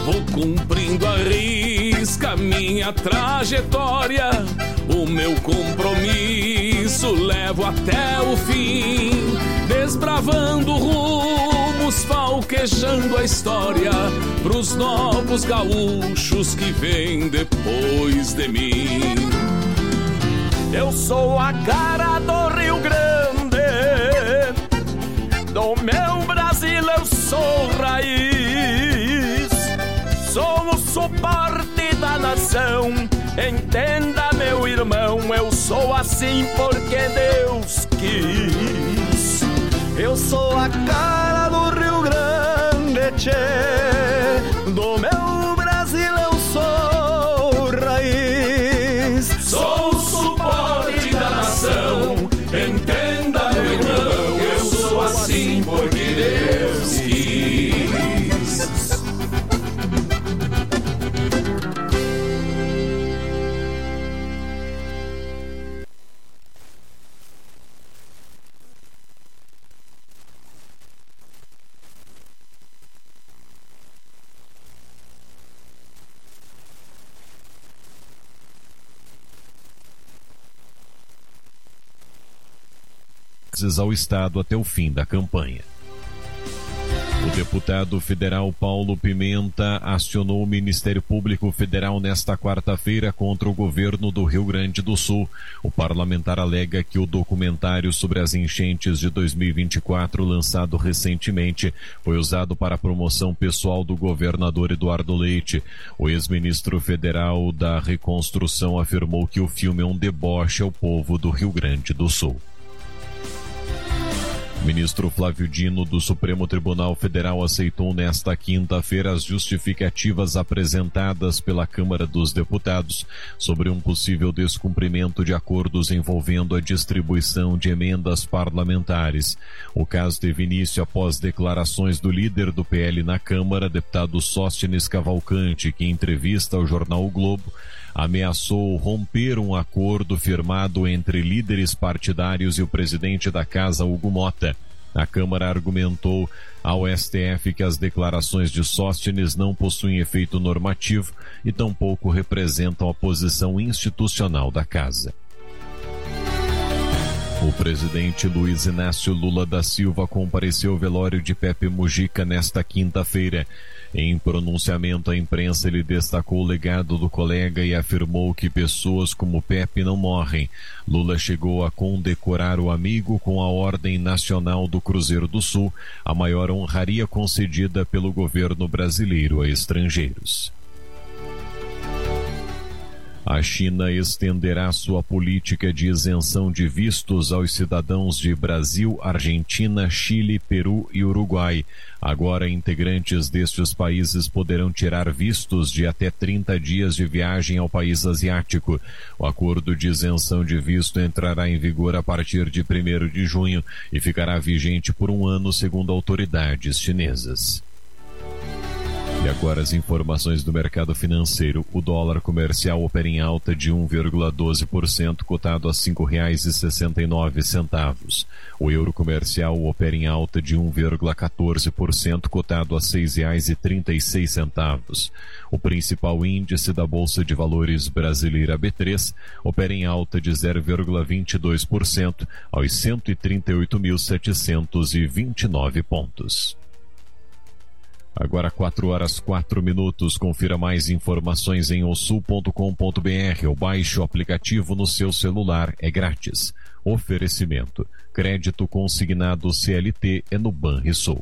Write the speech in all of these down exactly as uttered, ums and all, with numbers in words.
Vou cumprindo a risca minha trajetória, o meu compromisso levo até o fim, desbravando rumos, falquejando a história pros novos gaúchos que vêm depois de mim. Eu sou a cara do Rio Grande, do meu Brasil eu sou raiz, sou o suporte da nação. Entenda, meu irmão, eu sou assim porque Deus quis. Eu sou a cara do Rio Grande, tchê, do meu Brasil eu sou raiz, sou o suporte da nação. Entenda, meu irmão, eu sou assim porque Deus quis. Ao Estado até o fim da campanha. O deputado federal Paulo Pimenta acionou o Ministério Público Federal nesta quarta-feira contra o governo do Rio Grande do Sul. O parlamentar alega que o documentário sobre as enchentes de dois mil e vinte e quatro, lançado recentemente, foi usado para a promoção pessoal do governador Eduardo Leite. O ex-ministro federal da Reconstrução afirmou que o filme é um deboche ao povo do Rio Grande do Sul. O ministro Flávio Dino, do Supremo Tribunal Federal, aceitou nesta quinta-feira as justificativas apresentadas pela Câmara dos Deputados sobre um possível descumprimento de acordos envolvendo a distribuição de emendas parlamentares. O caso teve início após declarações do líder do P L na Câmara, deputado Sóstenes Cavalcante, que em entrevista ao jornal O Globo ameaçou romper um acordo firmado entre líderes partidários e o presidente da Casa, Hugo Mota. A Câmara argumentou ao S T F que as declarações de Sóstenes não possuem efeito normativo e tampouco representam a posição institucional da Casa. O presidente Luiz Inácio Lula da Silva compareceu ao velório de Pepe Mujica nesta quinta-feira. Em pronunciamento à imprensa, ele destacou o legado do colega e afirmou que pessoas como Pepe não morrem. Lula chegou a condecorar o amigo com a Ordem Nacional do Cruzeiro do Sul, a maior honraria concedida pelo governo brasileiro a estrangeiros. A China estenderá sua política de isenção de vistos aos cidadãos de Brasil, Argentina, Chile, Peru e Uruguai. Agora, integrantes destes países poderão tirar vistos de até trinta dias de viagem ao país asiático. O acordo de isenção de visto entrará em vigor a partir de primeiro de junho e ficará vigente por um ano, segundo autoridades chinesas. E agora as informações do mercado financeiro. O dólar comercial opera em alta de um vírgula doze por cento, cotado a cinco reais e sessenta e nove centavos. O euro comercial opera em alta de um vírgula quatorze por cento, cotado a seis reais e trinta e seis centavos. O principal índice da Bolsa de Valores brasileira B três opera em alta de zero vírgula vinte e dois por cento aos cento e trinta e oito mil setecentos e vinte e nove pontos. Agora quatro horas quatro minutos. Confira mais informações em osul ponto com ponto br ou baixe o aplicativo no seu celular. É grátis. Oferecimento. Crédito consignado C L T é no Banrisul.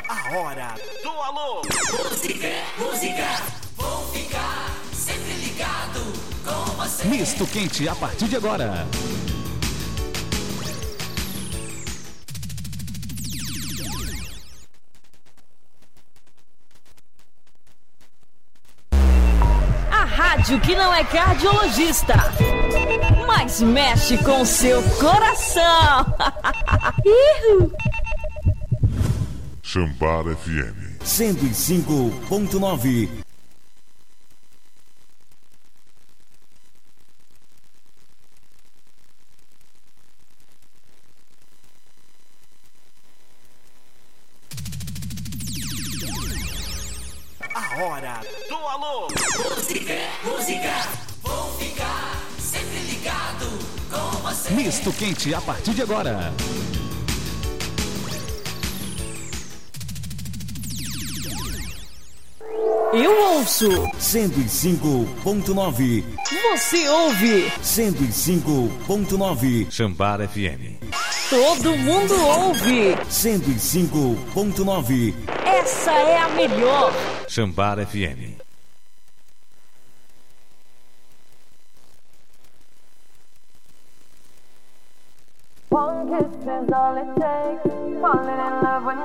A hora do alô. Música, música. Vou ficar sempre ligado com você. Misto quente a partir de agora. A rádio que não é cardiologista, mas mexe com seu coração. Xambara F M cento e cinco ponto nove. A hora do alô. Música, música. Vou ficar sempre ligado com você. Misto quente a partir de agora. Eu ouço cento e cinco ponto nove. Você ouve cento e cinco ponto nove. Xambara F M. Todo mundo ouve cento e cinco ponto nove. Essa é a melhor. Xambara F M. One kiss is all it takes. Falling in love when